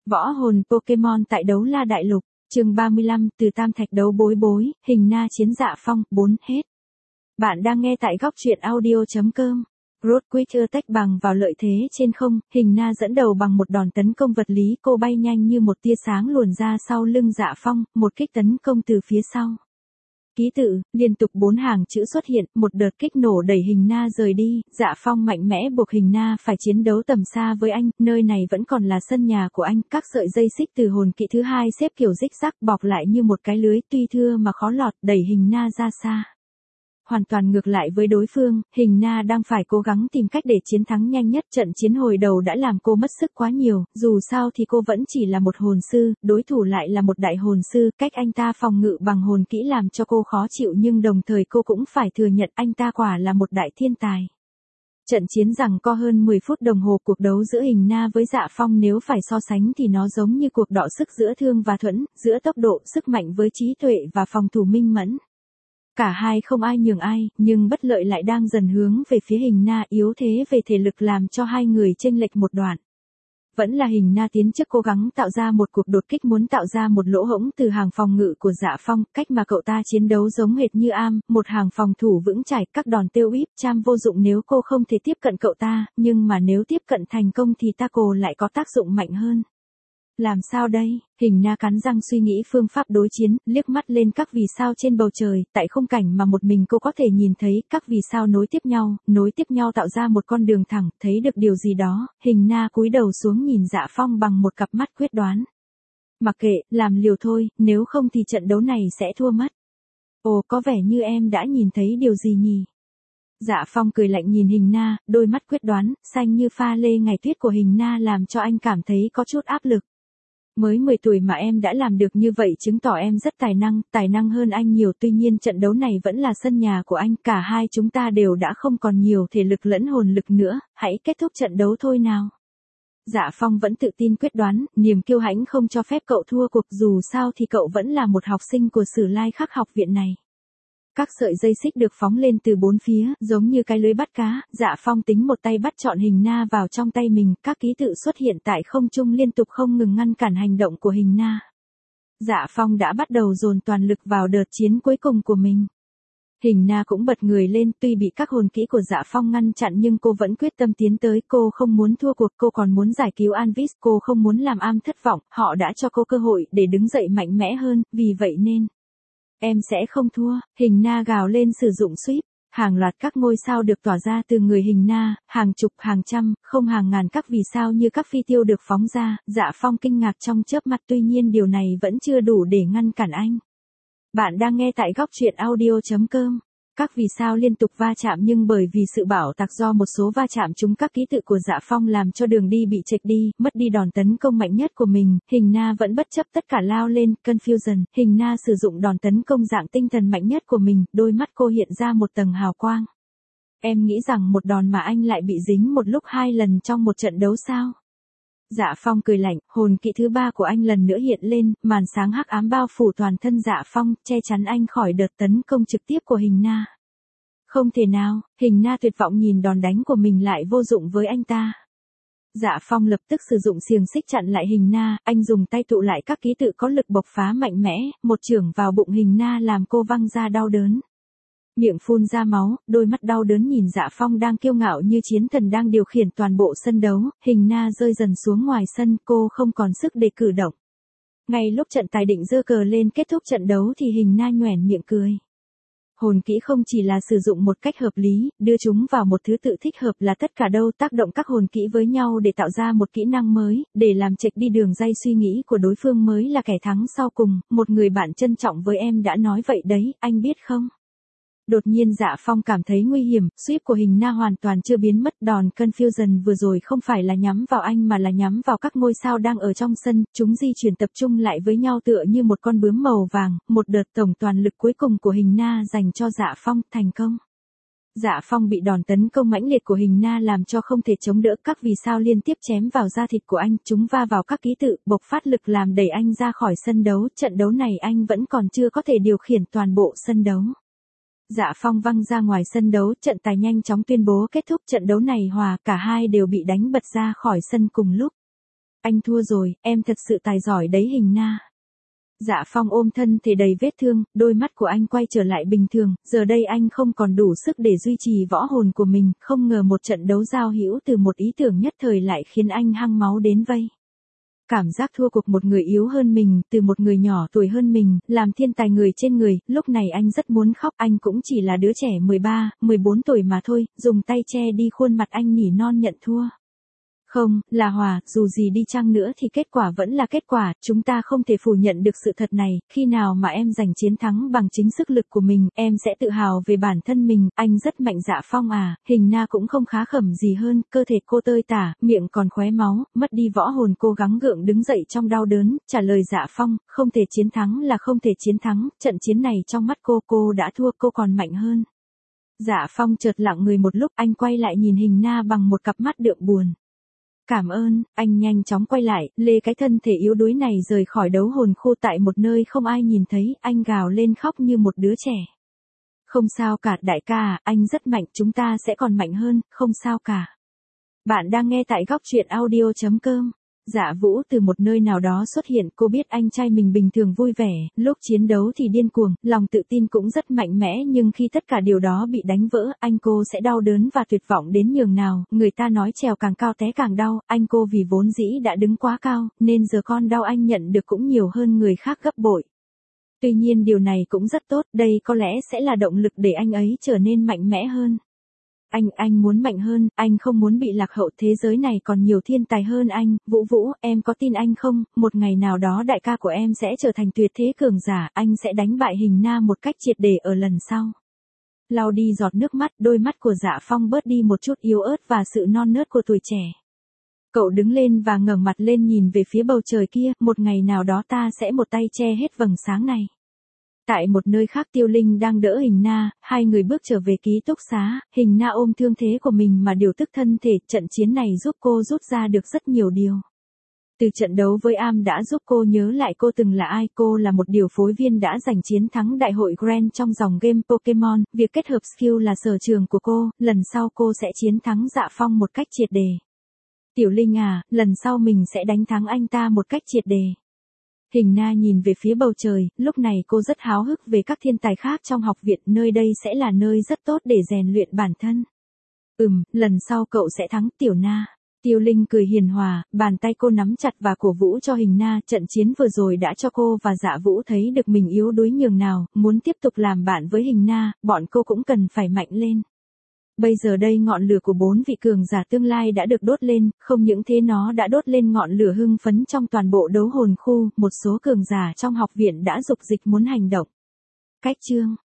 Võ hồn Pokemon tại Đấu La Đại Lục, chương 35, từ Tam Thạch đấu bối bối, hình na chiến Dạ Phong, 4 hết. Bạn đang nghe tại góc truyện audio.com. Road Quick Attack bằng vào lợi thế trên không, hình na dẫn đầu bằng một đòn tấn công vật lý, cô bay nhanh như một tia sáng luồn ra sau lưng Dạ Phong, một kích tấn công từ phía sau. Ký tự, liên tục 4 hàng chữ xuất hiện, một đợt kích nổ đẩy hình na rời đi, Dạ Phong mạnh mẽ buộc hình na phải chiến đấu tầm xa với anh, nơi này vẫn còn là sân nhà của anh, các sợi dây xích từ hồn kỹ thứ hai xếp kiểu rích rắc bọc lại như một cái lưới tuy thưa mà khó lọt, đẩy hình na ra xa. Hoàn toàn ngược lại với đối phương, hình na đang phải cố gắng tìm cách để chiến thắng nhanh nhất, trận chiến hồi đầu đã làm cô mất sức quá nhiều, dù sao thì cô vẫn chỉ là một hồn sư, đối thủ lại là một đại hồn sư, cách anh ta phòng ngự bằng hồn kỹ làm cho cô khó chịu nhưng đồng thời cô cũng phải thừa nhận anh ta quả là một đại thiên tài. Trận chiến giằng co hơn 10 phút đồng hồ, cuộc đấu giữa hình na với Dạ Phong nếu phải so sánh thì nó giống như cuộc đọ sức giữa Thương và Thuẫn, giữa tốc độ, sức mạnh với trí tuệ và phòng thủ minh mẫn. Cả hai không ai nhường ai, nhưng bất lợi lại đang dần hướng về phía hình na, yếu thế về thể lực làm cho hai người chênh lệch một đoạn. Vẫn là hình na tiến trước cố gắng tạo ra một cuộc đột kích, muốn tạo ra một lỗ hổng từ hàng phòng ngự của Dạ Phong, cách mà cậu ta chiến đấu giống hệt như am, một hàng phòng thủ vững chãi, các đòn tiêu íp cham vô dụng nếu cô không thể tiếp cận cậu ta, nhưng mà nếu tiếp cận thành công thì tackle lại có tác dụng mạnh hơn. Làm sao đây? Hình na cắn răng suy nghĩ phương pháp đối chiến, liếc mắt lên các vì sao trên bầu trời, tại khung cảnh mà một mình cô có thể nhìn thấy, các vì sao nối tiếp nhau tạo ra một con đường thẳng, thấy được điều gì đó, hình na cúi đầu xuống nhìn Dạ Phong bằng một cặp mắt quyết đoán. Mặc kệ, làm liều thôi, nếu không thì trận đấu này sẽ thua mất. Ồ, có vẻ như em đã nhìn thấy điều gì nhỉ? Dạ Phong cười lạnh nhìn hình na, đôi mắt quyết đoán, xanh như pha lê ngày tuyết của hình na làm cho anh cảm thấy có chút áp lực. Mới 10 tuổi mà em đã làm được như vậy chứng tỏ em rất tài năng hơn anh nhiều, tuy nhiên trận đấu này vẫn là sân nhà của anh, cả hai chúng ta đều đã không còn nhiều thể lực lẫn hồn lực nữa, hãy kết thúc trận đấu thôi nào. Dạ Phong vẫn tự tin quyết đoán, niềm kiêu hãnh không cho phép cậu thua cuộc, dù sao thì cậu vẫn là một học sinh của Sử Lai Khắc học viện này. Các sợi dây xích được phóng lên từ bốn phía, giống như cái lưới bắt cá, Dạ Phong tính một tay bắt trọn hình na vào trong tay mình, các ký tự xuất hiện tại không trung liên tục không ngừng ngăn cản hành động của hình na. Dạ Phong đã bắt đầu dồn toàn lực vào đợt chiến cuối cùng của mình. Hình na cũng bật người lên, tuy bị các hồn kỹ của Dạ Phong ngăn chặn nhưng cô vẫn quyết tâm tiến tới, cô không muốn thua cuộc, cô còn muốn giải cứu Anvis, cô không muốn làm am thất vọng, họ đã cho cô cơ hội để đứng dậy mạnh mẽ hơn, vì vậy nên em sẽ không thua, hình na gào lên sử dụng sweep, hàng loạt các ngôi sao được tỏa ra từ người hình na, hàng chục, hàng trăm, không hàng ngàn các vì sao như các phi tiêu được phóng ra, Dạ Phong kinh ngạc trong chớp mắt, tuy nhiên điều này vẫn chưa đủ để ngăn cản anh. Bạn đang nghe tại góc truyện audio.com. Các vì sao liên tục va chạm nhưng bởi vì sự bảo tạc do một số va chạm chúng các ký tự của Dạ Phong làm cho đường đi bị chệch đi, mất đi đòn tấn công mạnh nhất của mình, hình na vẫn bất chấp tất cả lao lên, Confusion, hình na sử dụng đòn tấn công dạng tinh thần mạnh nhất của mình, đôi mắt cô hiện ra một tầng hào quang. Em nghĩ rằng một đòn mà anh lại bị dính một lúc 2 lần trong một trận đấu sao? Dạ Phong cười lạnh, hồn kỹ thứ 3 của anh lần nữa hiện lên, màn sáng hắc ám bao phủ toàn thân Dạ Phong, che chắn anh khỏi đợt tấn công trực tiếp của hình na. Không thể nào, hình na tuyệt vọng nhìn đòn đánh của mình lại vô dụng với anh ta. Dạ Phong lập tức sử dụng xiềng xích chặn lại hình na, anh dùng tay tụ lại các ký tự có lực bộc phá mạnh mẽ, một chưởng vào bụng hình na làm cô văng ra đau đớn. Miệng phun ra máu, đôi mắt đau đớn nhìn Dạ Phong đang kiêu ngạo như chiến thần đang điều khiển toàn bộ sân đấu, hình na rơi dần xuống ngoài sân, cô không còn sức để cử động. Ngay lúc trận tài định giơ cờ lên kết thúc trận đấu thì hình na nhoẻn miệng cười. Hồn kỹ không chỉ là sử dụng một cách hợp lý, đưa chúng vào một thứ tự thích hợp là tất cả đâu, tác động các hồn kỹ với nhau để tạo ra một kỹ năng mới, để làm chệch đi đường ray suy nghĩ của đối phương mới là kẻ thắng sau cùng, một người bạn trân trọng với em đã nói vậy đấy, anh biết không? Đột nhiên Dạ Phong cảm thấy nguy hiểm, sweep của hình na hoàn toàn chưa biến mất, đòn Confusion vừa rồi không phải là nhắm vào anh mà là nhắm vào các ngôi sao đang ở trong sân, chúng di chuyển tập trung lại với nhau tựa như một con bướm màu vàng, một đợt tổng toàn lực cuối cùng của hình na dành cho Dạ Phong, thành công. Dạ Phong bị đòn tấn công mãnh liệt của hình na làm cho không thể chống đỡ, các vì sao liên tiếp chém vào da thịt của anh, chúng va vào các ký tự, bộc phát lực làm đẩy anh ra khỏi sân đấu, trận đấu này anh vẫn còn chưa có thể điều khiển toàn bộ sân đấu. Dạ Phong văng ra ngoài sân đấu, trận tài nhanh chóng tuyên bố kết thúc, trận đấu này hòa, cả hai đều bị đánh bật ra khỏi sân cùng lúc. anh thua rồi, em thật sự tài giỏi đấy Hình Na. Dạ Phong ôm thân thể đầy vết thương, đôi mắt của anh quay trở lại bình thường, giờ đây anh không còn đủ sức để duy trì võ hồn của mình, không ngờ một trận đấu giao hữu từ một ý tưởng nhất thời lại khiến anh hăng máu đến vây. Cảm giác thua cuộc một người yếu hơn mình, từ một người nhỏ tuổi hơn mình, làm thiên tài người trên người, lúc này anh rất muốn khóc, anh cũng chỉ là đứa trẻ 13, 14 tuổi mà thôi, dùng tay che đi khuôn mặt anh nỉ non nhận thua. Không, là Hòa, dù gì đi chăng nữa thì kết quả vẫn là kết quả, chúng ta không thể phủ nhận được sự thật này, khi nào mà em giành chiến thắng bằng chính sức lực của mình, em sẽ tự hào về bản thân mình, anh rất mạnh. Dạ Phong à, Hình Na cũng không khá khẩm gì hơn, cơ thể cô tơi tả, miệng còn khóe máu, mất đi võ hồn, cô gắng gượng đứng dậy trong đau đớn, trả lời Dạ Phong, không thể chiến thắng là không thể chiến thắng, trận chiến này trong mắt cô đã thua, cô còn mạnh hơn. Dạ Phong chợt lặng người một lúc, anh quay lại nhìn Hình Na bằng một cặp mắt đượm buồn. Cảm ơn, anh nhanh chóng quay lại, lê cái thân thể yếu đuối này rời khỏi đấu hồn khu tại một nơi không ai nhìn thấy, anh gào lên khóc như một đứa trẻ. Không sao cả đại ca, anh rất mạnh, chúng ta sẽ còn mạnh hơn, không sao cả. Bạn đang nghe tại góc truyện audio.com. Dạ Vũ từ một nơi nào đó xuất hiện, cô biết anh trai mình bình thường vui vẻ, lúc chiến đấu thì điên cuồng, lòng tự tin cũng rất mạnh mẽ, nhưng khi tất cả điều đó bị đánh vỡ, cô sẽ đau đớn và tuyệt vọng đến nhường nào, người ta nói trèo càng cao té càng đau, cô vì vốn dĩ đã đứng quá cao, nên giờ con đau anh nhận được cũng nhiều hơn người khác gấp bội. Tuy nhiên điều này cũng rất tốt, đây có lẽ sẽ là động lực để anh ấy trở nên mạnh mẽ hơn. Anh muốn mạnh hơn, anh không muốn bị lạc hậu, thế giới này còn nhiều thiên tài hơn anh, Vũ, em có tin anh không, một ngày nào đó đại ca của em sẽ trở thành tuyệt thế cường giả, anh sẽ đánh bại Hình Na một cách triệt để ở lần sau. Lau đi giọt nước mắt, đôi mắt của Dạ Phong bớt đi một chút yếu ớt và sự non nớt của tuổi trẻ. Cậu đứng lên và ngẩng mặt lên nhìn về phía bầu trời kia, một ngày nào đó ta sẽ một tay che hết vầng sáng này. Tại một nơi khác Tiêu Linh đang đỡ Hình Na, hai người bước trở về ký túc xá, Hình Na ôm thương thế của mình mà điều tức thân thể, trận chiến này giúp cô rút ra được rất nhiều điều. Từ trận đấu với Am đã giúp cô nhớ lại cô từng là ai, cô là một điều phối viên đã giành chiến thắng đại hội Grand trong dòng game Pokemon, việc kết hợp skill là sở trường của cô, lần sau cô sẽ chiến thắng Dạ Phong một cách triệt đề. Tiểu Linh à, lần sau mình sẽ đánh thắng anh ta một cách triệt đề. Hình Na nhìn về phía bầu trời, lúc này cô rất háo hức về các thiên tài khác trong học viện, nơi đây sẽ là nơi rất tốt để rèn luyện bản thân. Lần sau cậu sẽ thắng Tiểu Na. Tiêu Linh cười hiền hòa, bàn tay cô nắm chặt và cổ vũ cho Hình Na, trận chiến vừa rồi đã cho cô và Dạ Vũ thấy được mình yếu đuối nhường nào, muốn tiếp tục làm bạn với Hình Na, bọn cô cũng cần phải mạnh lên. Bây giờ đây ngọn lửa của 4 vị cường giả tương lai đã được đốt lên, không những thế nó đã đốt lên ngọn lửa hưng phấn trong toàn bộ đấu hồn khu, một số cường giả trong học viện đã dục dịch muốn hành động. Cách chương